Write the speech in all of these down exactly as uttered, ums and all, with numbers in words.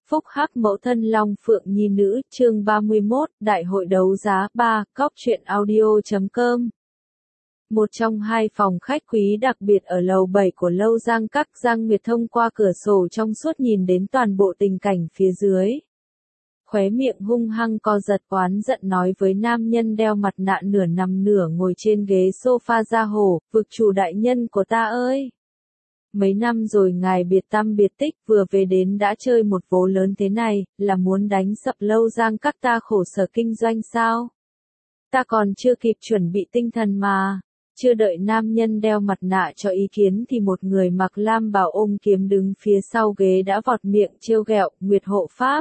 Phúc Hắc mẫu thân Long Phượng Nhi nữ, chương ba mươi mốt, Đại hội đấu giá, ba, cóc truyện audio chấm com. Một trong hai phòng khách quý đặc biệt ở lầu bảy của Lâu Giang Các, Giang Nguyệt thông qua cửa sổ trong suốt nhìn đến toàn bộ tình cảnh phía dưới. Khóe miệng hung hăng co giật, oán giận nói với nam nhân đeo mặt nạ nửa nằm nửa ngồi trên ghế sofa ra hổ, vực chủ đại nhân của ta ơi! Mấy năm rồi ngài biệt tăm biệt tích, vừa về đến đã chơi một vố lớn thế này, là muốn đánh sập Lâu Giang Các ta khổ sở kinh doanh sao? Ta còn chưa kịp chuẩn bị tinh thần mà. Chưa đợi nam nhân đeo mặt nạ cho ý kiến thì một người mặc lam bào ôm kiếm đứng phía sau ghế đã vọt miệng trêu ghẹo, Nguyệt hộ pháp.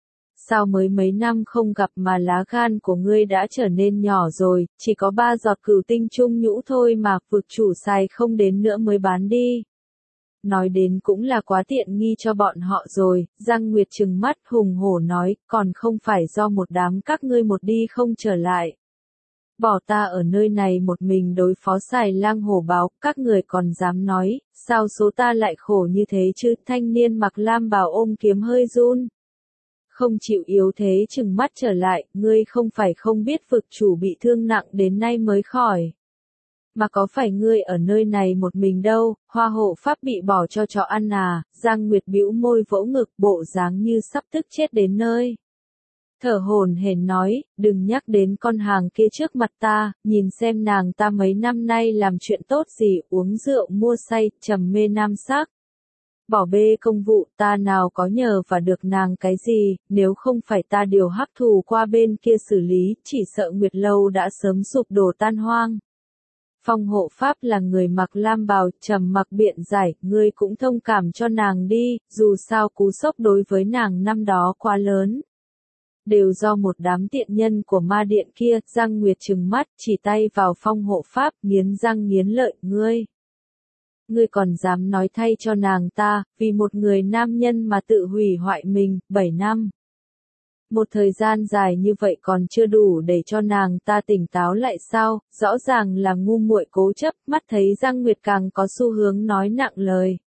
Sao mới mấy năm không gặp mà lá gan của ngươi đã trở nên nhỏ rồi, chỉ có ba giọt cửu tinh trung nhũ thôi mà, vực chủ xài không đến nữa mới bán đi. Nói đến cũng là quá tiện nghi cho bọn họ rồi, Giang Nguyệt trừng mắt hùng hổ nói, còn không phải do một đám các ngươi một đi không trở lại. Bỏ ta ở nơi này một mình đối phó xài lang hổ báo, các người còn dám nói, sao số ta lại khổ như thế chứ? Thanh niên mặc lam bào ôm kiếm hơi run. Không chịu yếu thế trừng mắt trở lại, ngươi không phải không biết vực chủ bị thương nặng đến nay mới khỏi. Mà có phải ngươi ở nơi này một mình đâu, hoa hộ pháp bị bỏ cho chó ăn à? Giang Nguyệt bĩu môi vỗ ngực, bộ dáng như sắp tức chết đến nơi. Thở hổn hển nói, đừng nhắc đến con hàng kia trước mặt ta, nhìn xem nàng ta mấy năm nay làm chuyện tốt gì, uống rượu mua say, trầm mê nam sắc. Bỏ bê công vụ, ta nào có nhờ và được nàng cái gì, nếu không phải ta điều hắc thù qua bên kia xử lý, chỉ sợ Nguyệt Lâu đã sớm sụp đổ tan hoang. Phong hộ pháp là người mặc lam bào, trầm mặc biện giải, ngươi cũng thông cảm cho nàng đi, dù sao cú sốc đối với nàng năm đó quá lớn. Đều do một đám tiện nhân của ma điện kia, Giang Nguyệt trừng mắt, chỉ tay vào phong hộ pháp, nghiến răng nghiến lợi, ngươi. Ngươi còn dám nói thay cho nàng ta, vì một người nam nhân mà tự hủy hoại mình, bảy năm. Một thời gian dài như vậy còn chưa đủ để cho nàng ta tỉnh táo lại sao, rõ ràng là ngu muội cố chấp, mắt thấy Giang Nguyệt càng có xu hướng nói nặng lời.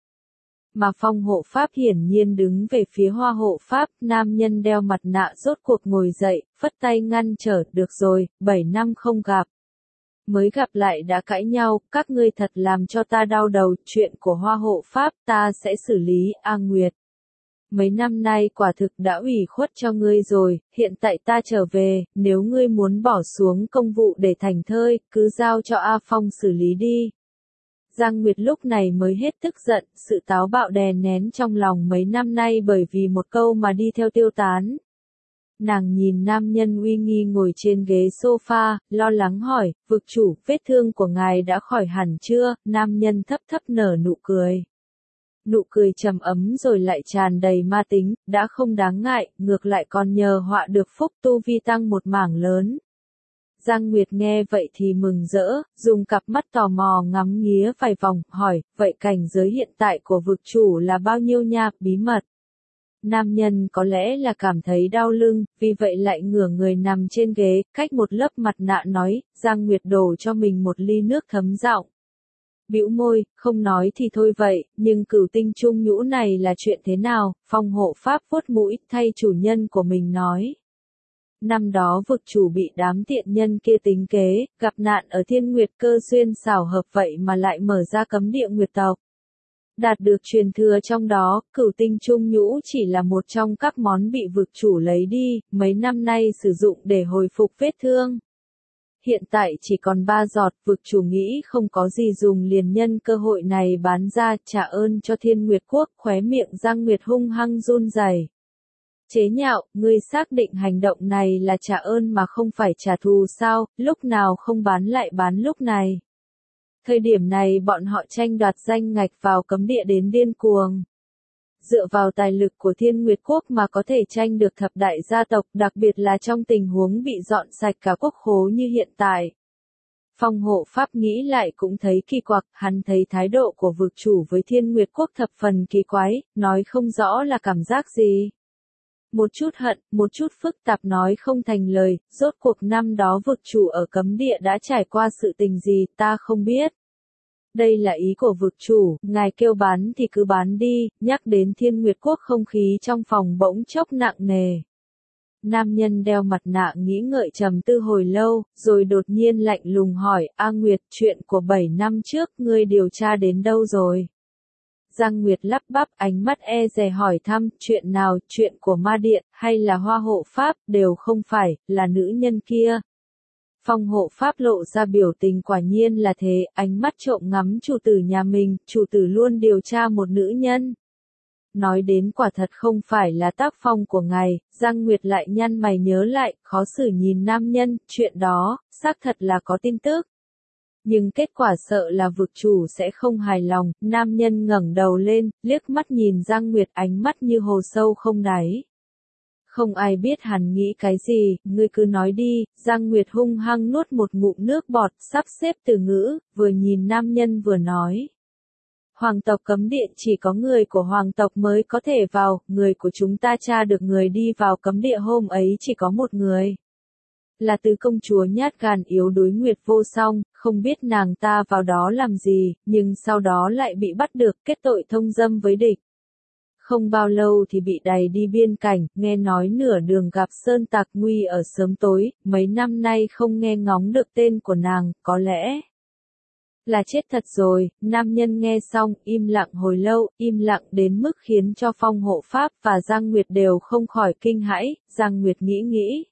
Mà phong hộ pháp hiển nhiên đứng về phía hoa hộ pháp, nam nhân đeo mặt nạ rốt cuộc ngồi dậy, phất tay ngăn trở, được rồi, bảy năm không gặp. Mới gặp lại đã cãi nhau, các ngươi thật làm cho ta đau đầu, chuyện của hoa hộ pháp ta sẽ xử lý, A Nguyệt. Mấy năm nay quả thực đã ủy khuất cho ngươi rồi, hiện tại ta trở về, nếu ngươi muốn bỏ xuống công vụ để thành thơi, cứ giao cho A Phong xử lý đi. Giang Nguyệt lúc này mới hết tức giận, sự táo bạo đè nén trong lòng mấy năm nay bởi vì một câu mà đi theo tiêu tán. Nàng nhìn nam nhân uy nghi ngồi trên ghế sofa, lo lắng hỏi, vực chủ, vết thương của ngài đã khỏi hẳn chưa? Nam nhân thấp thấp nở nụ cười. Nụ cười trầm ấm rồi lại tràn đầy ma tính, đã không đáng ngại, ngược lại còn nhờ họa được phúc tu vi tăng một mảng lớn. Giang Nguyệt nghe vậy thì mừng rỡ, dùng cặp mắt tò mò ngắm nghía vài vòng, hỏi, vậy cảnh giới hiện tại của vực chủ là bao nhiêu nha, bí mật? Nam nhân có lẽ là cảm thấy đau lưng, vì vậy lại ngửa người nằm trên ghế, cách một lớp mặt nạ nói, Giang Nguyệt đổ cho mình một ly nước thấm giọng. Bĩu môi, không nói thì thôi vậy, nhưng cửu tinh trung nhũ này là chuyện thế nào? Phong hộ pháp vuốt mũi, thay chủ nhân của mình nói. Năm đó vực chủ bị đám tiện nhân kia tính kế, gặp nạn ở Thiên Nguyệt cơ duyên xảo hợp vậy mà lại mở ra cấm địa nguyệt tộc. Đạt được truyền thừa trong đó, cửu tinh trung nhũ chỉ là một trong các món bị vực chủ lấy đi, mấy năm nay sử dụng để hồi phục vết thương. Hiện tại chỉ còn ba giọt, vực chủ nghĩ không có gì dùng liền nhân cơ hội này bán ra, trả ơn cho Thiên Nguyệt quốc, khóe miệng Giang Nguyệt hung hăng run rẩy. Chế nhạo, ngươi xác định hành động này là trả ơn mà không phải trả thù sao, lúc nào không bán lại bán lúc này. Thời điểm này bọn họ tranh đoạt danh ngạch vào cấm địa đến điên cuồng. Dựa vào tài lực của Thiên Nguyệt quốc mà có thể tranh được thập đại gia tộc, đặc biệt là trong tình huống bị dọn sạch cả quốc khố như hiện tại. Phong hộ pháp nghĩ lại cũng thấy kỳ quặc, hắn thấy thái độ của vực chủ với Thiên Nguyệt quốc thập phần kỳ quái, nói không rõ là cảm giác gì. Một chút hận, một chút phức tạp nói không thành lời, rốt cuộc năm đó vực chủ ở cấm địa đã trải qua sự tình gì ta không biết. Đây là ý của vực chủ, ngài kêu bán thì cứ bán đi, nhắc đến Thiên Nguyệt Quốc không khí trong phòng bỗng chốc nặng nề. Nam nhân đeo mặt nạ nghĩ ngợi trầm tư hồi lâu, rồi đột nhiên lạnh lùng hỏi, A Nguyệt, chuyện của bảy năm trước, ngươi điều tra đến đâu rồi? Giang Nguyệt lắp bắp, ánh mắt e dè hỏi thăm, chuyện nào, chuyện của ma điện, hay là hoa hộ pháp, đều không phải, là nữ nhân kia. Phong hộ pháp lộ ra biểu tình quả nhiên là thế, ánh mắt trộm ngắm chủ tử nhà mình, chủ tử luôn điều tra một nữ nhân. Nói đến quả thật không phải là tác phong của ngài, Giang Nguyệt lại nhăn mày nhớ lại, khó xử nhìn nam nhân, chuyện đó, xác thật là có tin tức. Nhưng kết quả sợ là vực chủ sẽ không hài lòng, nam nhân ngẩng đầu lên, liếc mắt nhìn Giang Nguyệt ánh mắt như hồ sâu không đáy. Không ai biết hắn nghĩ cái gì, ngươi cứ nói đi, Giang Nguyệt hung hăng nuốt một ngụm nước bọt, sắp xếp từ ngữ, vừa nhìn nam nhân vừa nói. Hoàng tộc cấm địa chỉ có người của hoàng tộc mới có thể vào, người của chúng ta tra được người đi vào cấm địa hôm ấy chỉ có một người. Là tứ công chúa nhát gan yếu đuối Nguyệt Vô Song, không biết nàng ta vào đó làm gì, nhưng sau đó lại bị bắt được kết tội thông dâm với địch. Không bao lâu thì bị đày đi biên cảnh, nghe nói nửa đường gặp sơn tặc nguy ở sớm tối, mấy năm nay không nghe ngóng được tên của nàng, có lẽ là chết thật rồi. Nam nhân nghe xong, im lặng hồi lâu, im lặng đến mức khiến cho Phong hộ pháp và Giang Nguyệt đều không khỏi kinh hãi. Giang Nguyệt nghĩ nghĩ,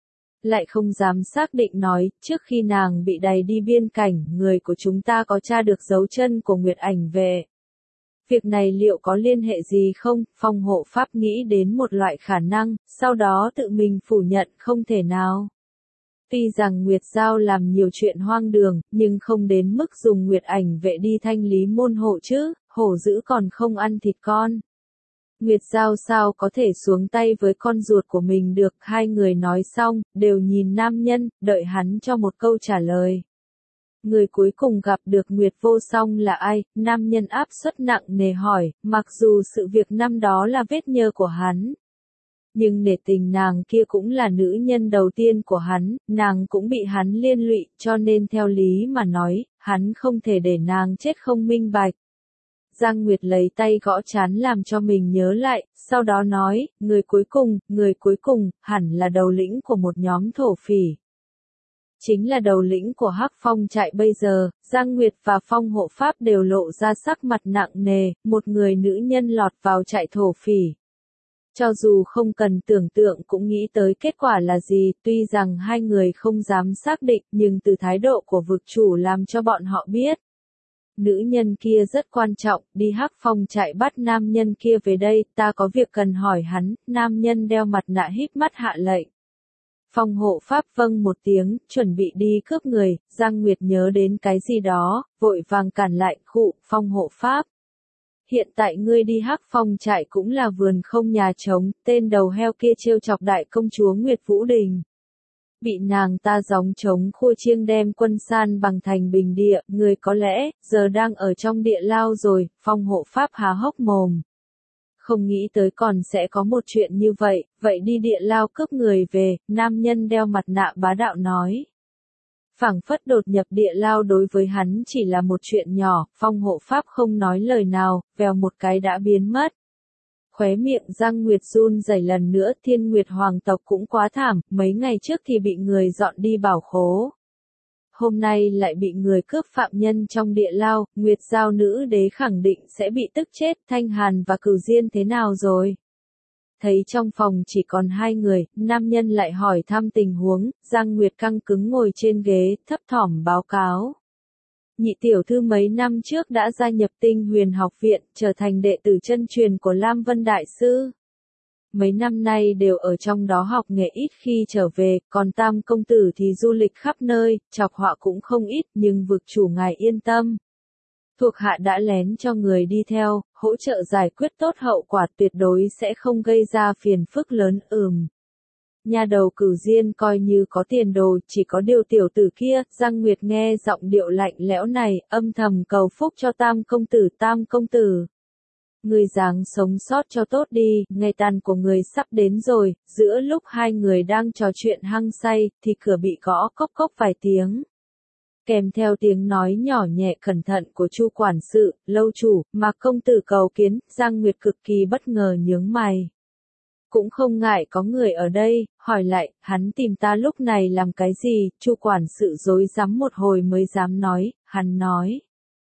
lại không dám xác định nói, trước khi nàng bị đày đi biên cảnh, người của chúng ta có tra được dấu chân của Nguyệt Ảnh về. Việc này liệu có liên hệ gì không? Phong hộ pháp nghĩ đến một loại khả năng, sau đó tự mình phủ nhận không thể nào. Tuy rằng Nguyệt Giao làm nhiều chuyện hoang đường, nhưng không đến mức dùng Nguyệt Ảnh vệ đi thanh lý môn hộ chứ, hổ dữ còn không ăn thịt con. Nguyệt Giao sao có thể xuống tay với con ruột của mình được, hai người nói xong, đều nhìn nam nhân, đợi hắn cho một câu trả lời. Người cuối cùng gặp được Nguyệt Vô Song là ai? Nam nhân áp suất nặng nề hỏi, mặc dù sự việc năm đó là vết nhơ của hắn. Nhưng nể tình nàng kia cũng là nữ nhân đầu tiên của hắn, nàng cũng bị hắn liên lụy, cho nên theo lý mà nói, hắn không thể để nàng chết không minh bạch. Giang Nguyệt lấy tay gõ trán làm cho mình nhớ lại, sau đó nói, người cuối cùng, người cuối cùng, hẳn là đầu lĩnh của một nhóm thổ phỉ. Chính là đầu lĩnh của Hắc Phong trại bây giờ. Giang Nguyệt và Phong hộ pháp đều lộ ra sắc mặt nặng nề, một người nữ nhân lọt vào trại thổ phỉ. Cho dù không cần tưởng tượng cũng nghĩ tới kết quả là gì, tuy rằng hai người không dám xác định, nhưng từ thái độ của vực chủ làm cho bọn họ biết. Nữ nhân kia rất quan trọng, đi Hắc Phong trại bắt nam nhân kia về đây, ta có việc cần hỏi hắn. Nam nhân đeo mặt nạ híp mắt hạ lệnh. Phong hộ pháp vâng một tiếng, chuẩn bị đi cướp người. Giang Nguyệt nhớ đến cái gì đó, vội vàng cản lại, khụ, Phong hộ pháp. Hiện tại ngươi đi Hắc Phong trại cũng là vườn không nhà trống, tên đầu heo kia trêu chọc đại công chúa Nguyệt Vũ Đình. Bị nàng ta gióng trống khua chiêng đem quân san bằng thành bình địa, người có lẽ, giờ đang ở trong địa lao rồi. Phong hộ pháp há hốc mồm. Không nghĩ tới còn sẽ có một chuyện như vậy, vậy đi địa lao cướp người về, nam nhân đeo mặt nạ bá đạo nói. Phảng phất đột nhập địa lao đối với hắn chỉ là một chuyện nhỏ, Phong hộ pháp không nói lời nào, vèo một cái đã biến mất. Khóe miệng Giang Nguyệt run rẩy lần nữa, Thiên Nguyệt hoàng tộc cũng quá thảm, mấy ngày trước thì bị người dọn đi bảo khố. Hôm nay lại bị người cướp phạm nhân trong địa lao, Nguyệt Giao nữ đế khẳng định sẽ bị tức chết. Thanh Hàn và Cửu Diên thế nào rồi? Thấy trong phòng chỉ còn hai người, nam nhân lại hỏi thăm tình huống. Giang Nguyệt căng cứng ngồi trên ghế, thấp thỏm báo cáo. Nhị tiểu thư mấy năm trước đã gia nhập Tinh Huyền học viện, trở thành đệ tử chân truyền của Lam Vân Đại Sư. Mấy năm nay đều ở trong đó học nghệ, ít khi trở về, còn Tam công tử thì du lịch khắp nơi, chọc họa cũng không ít, nhưng vực chủ ngài yên tâm. Thuộc hạ đã lén cho người đi theo, hỗ trợ giải quyết tốt hậu quả, tuyệt đối sẽ không gây ra phiền phức lớn. Ừm. Nhà đầu Cửu Diên coi như có tiền đồ, chỉ có điều tiểu tử kia. Giang Nguyệt nghe giọng điệu lạnh lẽo này, âm thầm cầu phúc cho Tam công tử. Tam công tử, người dáng sống sót cho tốt đi, ngày tàn của người sắp đến rồi. Giữa lúc hai người đang trò chuyện hăng say, thì cửa bị gõ cốc cốc vài tiếng. Kèm theo tiếng nói nhỏ nhẹ cẩn thận của Chu quản sự, lâu chủ, Mạc công tử cầu kiến, Giang Nguyệt cực kỳ bất ngờ nhướng mày. Cũng không ngại có người ở đây, hỏi lại, hắn tìm ta lúc này làm cái gì, Chu quản sự rối rắm một hồi mới dám nói, hắn nói.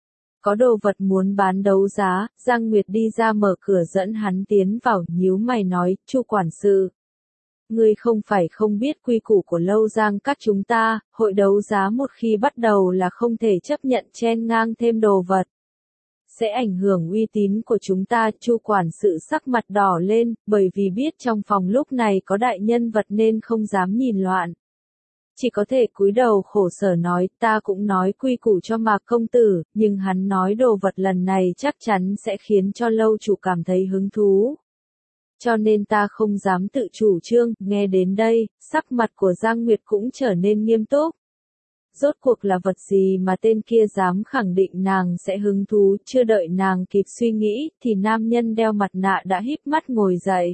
Có đồ vật muốn bán đấu giá, Giang Nguyệt đi ra mở cửa dẫn hắn tiến vào, nhíu mày nói, Chu quản sự. Ngươi không phải không biết quy củ của Lâu Giang các chúng ta, hội đấu giá một khi bắt đầu là không thể chấp nhận chen ngang thêm đồ vật. Sẽ ảnh hưởng uy tín của chúng ta, Chu quản sự sắc mặt đỏ lên, bởi vì biết trong phòng lúc này có đại nhân vật nên không dám nhìn loạn. Chỉ có thể cúi đầu khổ sở nói, ta cũng nói quy củ cho Mạc công tử, nhưng hắn nói đồ vật lần này chắc chắn sẽ khiến cho lâu chủ cảm thấy hứng thú. Cho nên ta không dám tự chủ trương, nghe đến đây, sắc mặt của Giang Nguyệt cũng trở nên nghiêm túc. Rốt cuộc là vật gì mà tên kia dám khẳng định nàng sẽ hứng thú, chưa đợi nàng kịp suy nghĩ, thì nam nhân đeo mặt nạ đã híp mắt ngồi dậy.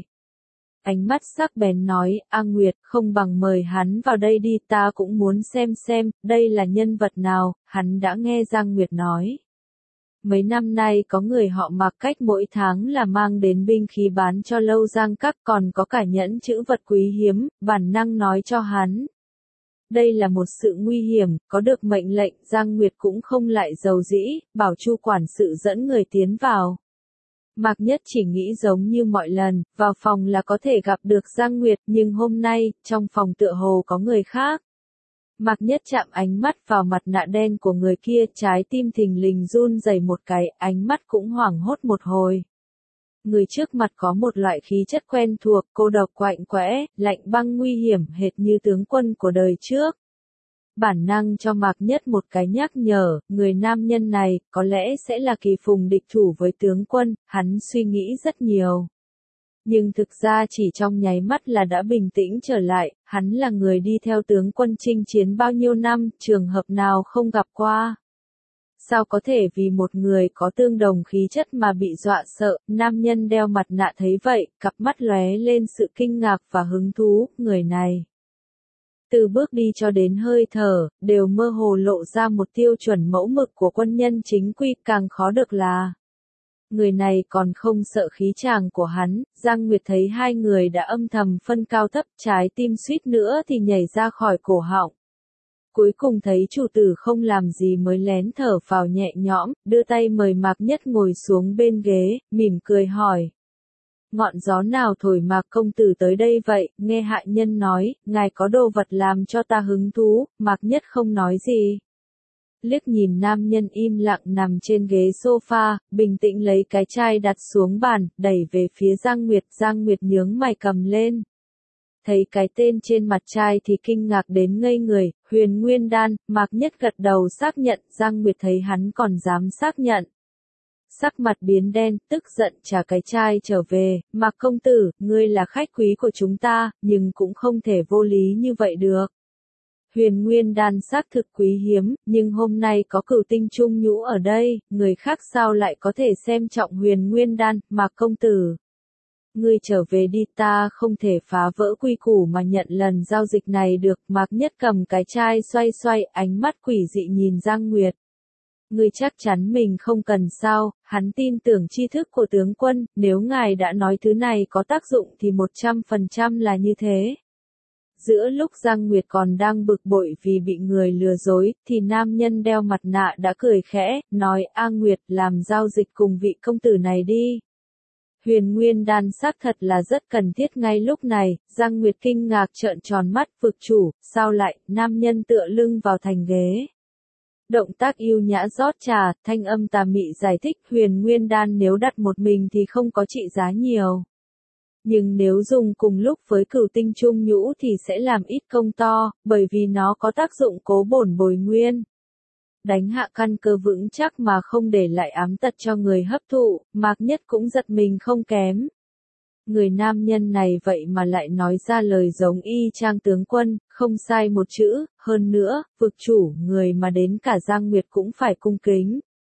Ánh mắt sắc bén nói, A Nguyệt, không bằng mời hắn vào đây đi, ta cũng muốn xem xem, đây là nhân vật nào, hắn đã nghe Giang Nguyệt nói. Mấy năm nay có người họ Mạc cách mỗi tháng là mang đến binh khí bán cho Lâu Giang các, còn có cả nhẫn chữ vật quý hiếm, bản năng nói cho hắn. Đây là một sự nguy hiểm, có được mệnh lệnh, Giang Nguyệt cũng không lại giàu dĩ, bảo Chu quản sự dẫn người tiến vào. Mạc Nhất chỉ nghĩ giống như mọi lần, vào phòng là có thể gặp được Giang Nguyệt, nhưng hôm nay, trong phòng tựa hồ có người khác. Mạc Nhất chạm ánh mắt vào mặt nạ đen của người kia, trái tim thình lình run rẩy một cái, ánh mắt cũng hoảng hốt một hồi. Người trước mặt có một loại khí chất quen thuộc, cô độc quạnh quẽ, lạnh băng nguy hiểm hệt như tướng quân của đời trước. Bản năng cho Mạc Nhất một cái nhắc nhở, người nam nhân này, có lẽ sẽ là kỳ phùng địch thủ với tướng quân, hắn suy nghĩ rất nhiều. Nhưng thực ra chỉ trong nháy mắt là đã bình tĩnh trở lại, hắn là người đi theo tướng quân chinh chiến bao nhiêu năm, trường hợp nào không gặp qua. Sao có thể vì một người có tương đồng khí chất mà bị dọa sợ, nam nhân đeo mặt nạ thấy vậy, cặp mắt lóe lên sự kinh ngạc và hứng thú, người này. Từ bước đi cho đến hơi thở, đều mơ hồ lộ ra một tiêu chuẩn mẫu mực của quân nhân chính quy, càng khó được là. Người này còn không sợ khí chàng của hắn, Giang Nguyệt thấy hai người đã âm thầm phân cao thấp, trái tim suýt nữa thì nhảy ra khỏi cổ họng. Cuối cùng thấy chủ tử không làm gì mới lén thở phào nhẹ nhõm, đưa tay mời Mạc Nhất ngồi xuống bên ghế, mỉm cười hỏi. Ngọn gió nào thổi Mạc công tử tới đây vậy, nghe hạ nhân nói, ngài có đồ vật làm cho ta hứng thú, Mạc Nhất không nói gì. Liếc nhìn nam nhân im lặng nằm trên ghế sofa, bình tĩnh lấy cái chai đặt xuống bàn, đẩy về phía Giang Nguyệt, Giang Nguyệt nhướng mày cầm lên. Thấy cái tên trên mặt chai thì kinh ngạc đến ngây người, Huyền Nguyên Đan, Mạc Nhất gật đầu xác nhận, Giang Nguyệt thấy hắn còn dám xác nhận. Sắc mặt biến đen, tức giận trả cái chai trở về, Mạc công tử, ngươi là khách quý của chúng ta, nhưng cũng không thể vô lý như vậy được. Huyền Nguyên Đan xác thực quý hiếm, nhưng hôm nay có Cửu Tinh Trung Nhũ ở đây, người khác sao lại có thể xem trọng Huyền Nguyên Đan, Mạc công tử. Ngươi trở về đi, ta không thể phá vỡ quy củ mà nhận lần giao dịch này được, Mạc Nhất cầm cái chai xoay xoay, ánh mắt quỷ dị nhìn Giang Nguyệt. Ngươi chắc chắn mình không cần sao, hắn tin tưởng tri thức của tướng quân, nếu ngài đã nói thứ này có tác dụng thì một trăm phần trăm là như thế. Giữa lúc Giang Nguyệt còn đang bực bội vì bị người lừa dối, thì nam nhân đeo mặt nạ đã cười khẽ, nói A Nguyệt làm giao dịch cùng vị công tử này đi. Huyền Nguyên Đan xác thật là rất cần thiết ngay lúc này, Giang Nguyệt kinh ngạc trợn tròn mắt, vực chủ, sao lại, nam nhân tựa lưng vào thành ghế. Động tác yêu nhã rót trà, thanh âm tà mị giải thích Huyền Nguyên Đan nếu đặt một mình thì không có trị giá nhiều. Nhưng nếu dùng cùng lúc với Cửu Tinh Trung Nhũ thì sẽ làm ít công to, bởi vì nó có tác dụng cố bổn bồi nguyên. Đánh hạ căn cơ vững chắc mà không để lại ám tật cho người hấp thụ, Mạc Nhất cũng giật mình không kém. Người nam nhân này vậy mà lại nói ra lời giống y chang tướng quân, không sai một chữ, hơn nữa, vực chủ, người mà đến cả Giang Nguyệt cũng phải cung kính.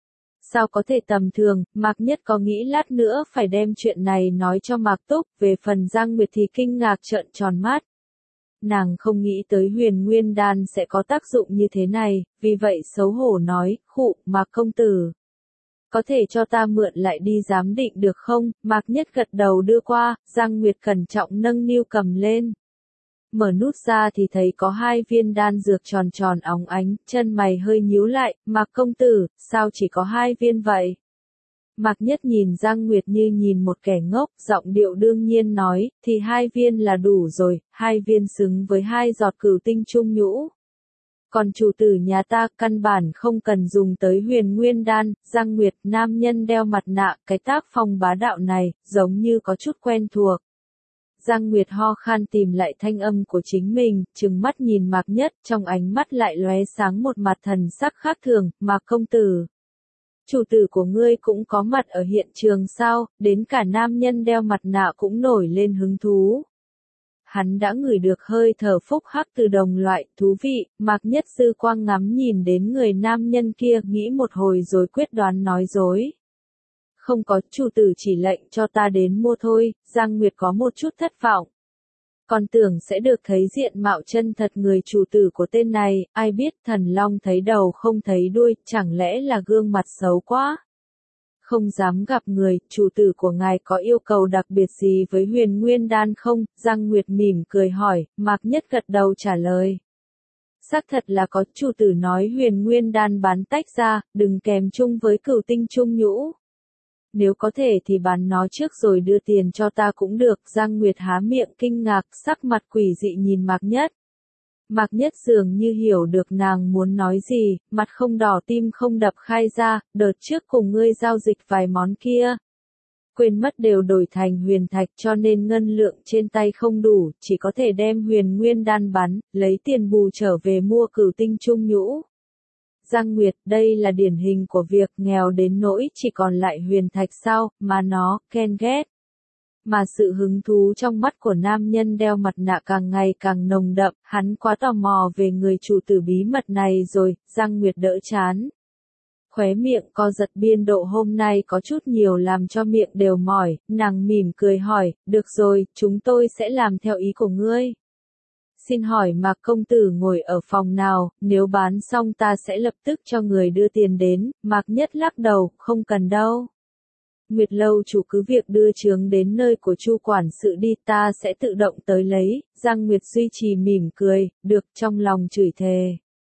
Sao có thể tầm thường, Mạc Nhất có nghĩ lát nữa phải đem chuyện này nói cho Mạc Túc, về phần Giang Nguyệt thì kinh ngạc trợn tròn mắt. Nàng không nghĩ tới Huyền Nguyên Đan sẽ có tác dụng như thế này, vì vậy xấu hổ nói, khụ, Mạc công tử. Có thể cho ta mượn lại đi giám định được không? Mạc Nhất gật đầu đưa qua, Giang Nguyệt cẩn trọng nâng niu cầm lên. Mở nút ra thì thấy có hai viên đan dược tròn tròn óng ánh, chân mày hơi nhíu lại, Mạc công tử, sao chỉ có hai viên vậy? Mạc Nhất nhìn Giang Nguyệt như nhìn một kẻ ngốc, giọng điệu đương nhiên nói, thì hai viên là đủ rồi, hai viên xứng với hai giọt cửu tinh trung nhũ. Còn chủ tử nhà ta căn bản không cần dùng tới Huyền Nguyên Đan. Giang Nguyệt, nam nhân đeo mặt nạ, cái tác phong bá đạo này, giống như có chút quen thuộc. Giang Nguyệt ho khan tìm lại thanh âm của chính mình, trừng mắt nhìn Mạc Nhất, trong ánh mắt lại lóe sáng một mặt thần sắc khác thường, Mạc công tử. Chủ tử của ngươi cũng có mặt ở hiện trường sao? Đến cả nam nhân đeo mặt nạ cũng nổi lên hứng thú. Hắn đã ngửi được hơi thở phúc hắc từ đồng loại, thú vị. Mạc Nhất sư quang ngắm nhìn đến người nam nhân kia, nghĩ một hồi rồi quyết đoán nói dối. Không có, chủ tử chỉ lệnh cho ta đến mua thôi. Giang Nguyệt có một chút thất vọng. Còn tưởng sẽ được thấy diện mạo chân thật người chủ tử của tên này, ai biết thần long thấy đầu không thấy đuôi, chẳng lẽ là gương mặt xấu quá. Không dám gặp người, chủ tử của ngài có yêu cầu đặc biệt gì với Huyền Nguyên Đan không? Giang Nguyệt mỉm cười hỏi, Mạc Nhất gật đầu trả lời. Xác thật là có, chủ tử nói Huyền Nguyên Đan bán tách ra, đừng kèm chung với cửu tinh trung nhũ. Nếu có thể thì bán nó trước rồi đưa tiền cho ta cũng được. Giang Nguyệt há miệng kinh ngạc, sắc mặt quỷ dị nhìn Mạc Nhất. Mạc Nhất dường như hiểu được nàng muốn nói gì, mặt không đỏ tim không đập khai ra, đợt trước cùng ngươi giao dịch vài món kia. Quên mất đều đổi thành huyền thạch cho nên ngân lượng trên tay không đủ, chỉ có thể đem Huyền Nguyên Đan bán, lấy tiền bù trở về mua cửu tinh trung nhũ. Giang Nguyệt, đây là điển hình của việc nghèo đến nỗi chỉ còn lại huyền thạch sao, mà nó, ghen ghét. Mà sự hứng thú trong mắt của nam nhân đeo mặt nạ càng ngày càng nồng đậm, hắn quá tò mò về người chủ tử bí mật này rồi. Giang Nguyệt đỡ chán. Khóe miệng co giật biên độ, hôm nay có chút nhiều làm cho miệng đều mỏi, nàng mỉm cười hỏi, được rồi, chúng tôi sẽ làm theo ý của ngươi. Xin hỏi Mạc công tử ngồi ở phòng nào, nếu bán xong ta sẽ lập tức cho người đưa tiền đến. Mạc Nhất lắc đầu, không cần đâu. Nguyệt lâu chủ cứ việc đưa chướng đến nơi của Chu quản sự đi, ta sẽ tự động tới lấy. Giang Nguyệt duy trì mỉm cười, được, trong lòng chửi thề.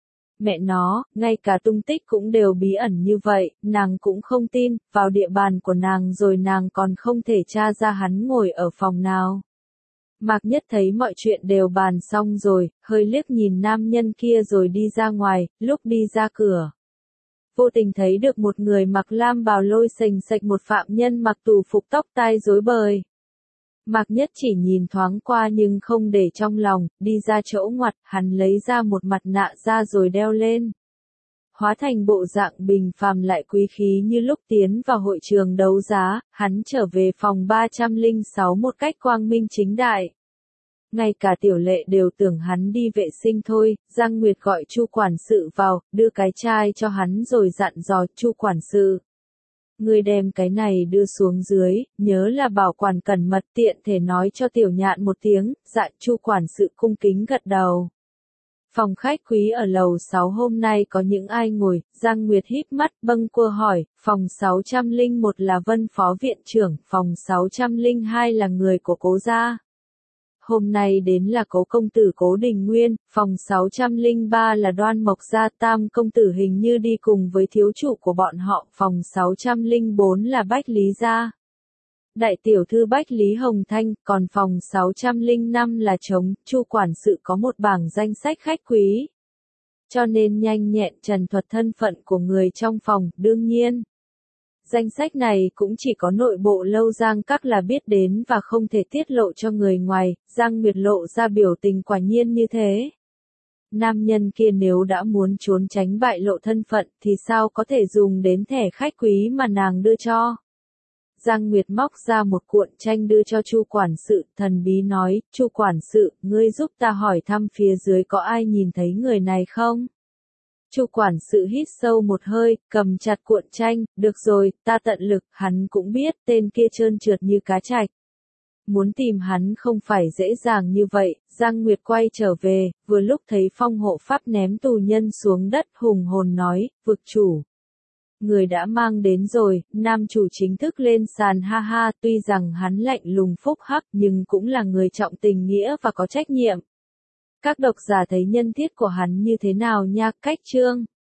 Mẹ nó, ngay cả tung tích cũng đều bí ẩn như vậy, nàng cũng không tin, vào địa bàn của nàng rồi nàng còn không thể tra ra hắn ngồi ở phòng nào. Mạc Nhất thấy mọi chuyện đều bàn xong rồi, hơi liếc nhìn nam nhân kia rồi đi ra ngoài. Lúc đi ra cửa, vô tình thấy được một người mặc lam bào lôi sềnh sệch một phạm nhân mặc tù phục tóc tai rối bời. Mạc Nhất chỉ nhìn thoáng qua nhưng không để trong lòng, đi ra chỗ ngoặt, hắn lấy ra một mặt nạ ra rồi đeo lên. Hóa thành bộ dạng bình phàm lại quý khí như lúc tiến vào hội trường đấu giá, hắn trở về phòng ba trăm lẻ sáu một cách quang minh chính đại. Ngay cả tiểu lệ đều tưởng hắn đi vệ sinh thôi. Giang Nguyệt gọi Chu quản sự vào, đưa cái chai cho hắn rồi dặn dò, Chu quản sự. Ngươi đem cái này đưa xuống dưới, nhớ là bảo quản cẩn mật, tiện thể nói cho tiểu nhạn một tiếng. Dạ. Chu quản sự cung kính gật đầu. Phòng khách quý ở lầu sáu hôm nay có những ai ngồi? Giang Nguyệt híp mắt bâng quơ hỏi. Phòng sáu trăm lẻ một là Vân phó viện trưởng, phòng sáu trăm lẻ hai là người của Cố gia. Hôm nay đến là Cố công tử Cố Đình Nguyên, phòng sáu trăm lẻ ba là Đoan Mộc gia, Tam công tử hình như đi cùng với thiếu chủ của bọn họ, phòng sáu trăm lẻ bốn là Bách Lý gia. Đại tiểu thư Bách Lý Hồng Thanh, còn phòng sáu trăm lẻ năm là trống. Chu quản sự có một bảng danh sách khách quý, cho nên nhanh nhẹn trần thuật thân phận của người trong phòng. Đương nhiên, danh sách này cũng chỉ có nội bộ Lâu Giang Các là biết đến và không thể tiết lộ cho người ngoài. Giang Nguyệt lộ ra biểu tình quả nhiên như thế. Nam nhân kia nếu đã muốn trốn tránh bại lộ thân phận thì sao có thể dùng đến thẻ khách quý mà nàng đưa cho. Giang Nguyệt móc ra một cuộn tranh đưa cho Chu quản sự, thần bí nói, Chu quản sự, ngươi giúp ta hỏi thăm phía dưới có ai nhìn thấy người này không? Chu quản sự hít sâu một hơi, cầm chặt cuộn tranh, được rồi, ta tận lực. Hắn cũng biết tên kia trơn trượt như cá trạch. Muốn tìm hắn không phải dễ dàng như vậy, Giang Nguyệt quay trở về, vừa lúc thấy phong hộ pháp ném tù nhân xuống đất hùng hồn nói, vực chủ. Người đã mang đến rồi, nam chủ chính thức lên sàn ha ha, tuy rằng hắn lạnh lùng phúc hắc nhưng cũng là người trọng tình nghĩa và có trách nhiệm. Các độc giả thấy nhân thiết của hắn như thế nào nha, cách chương.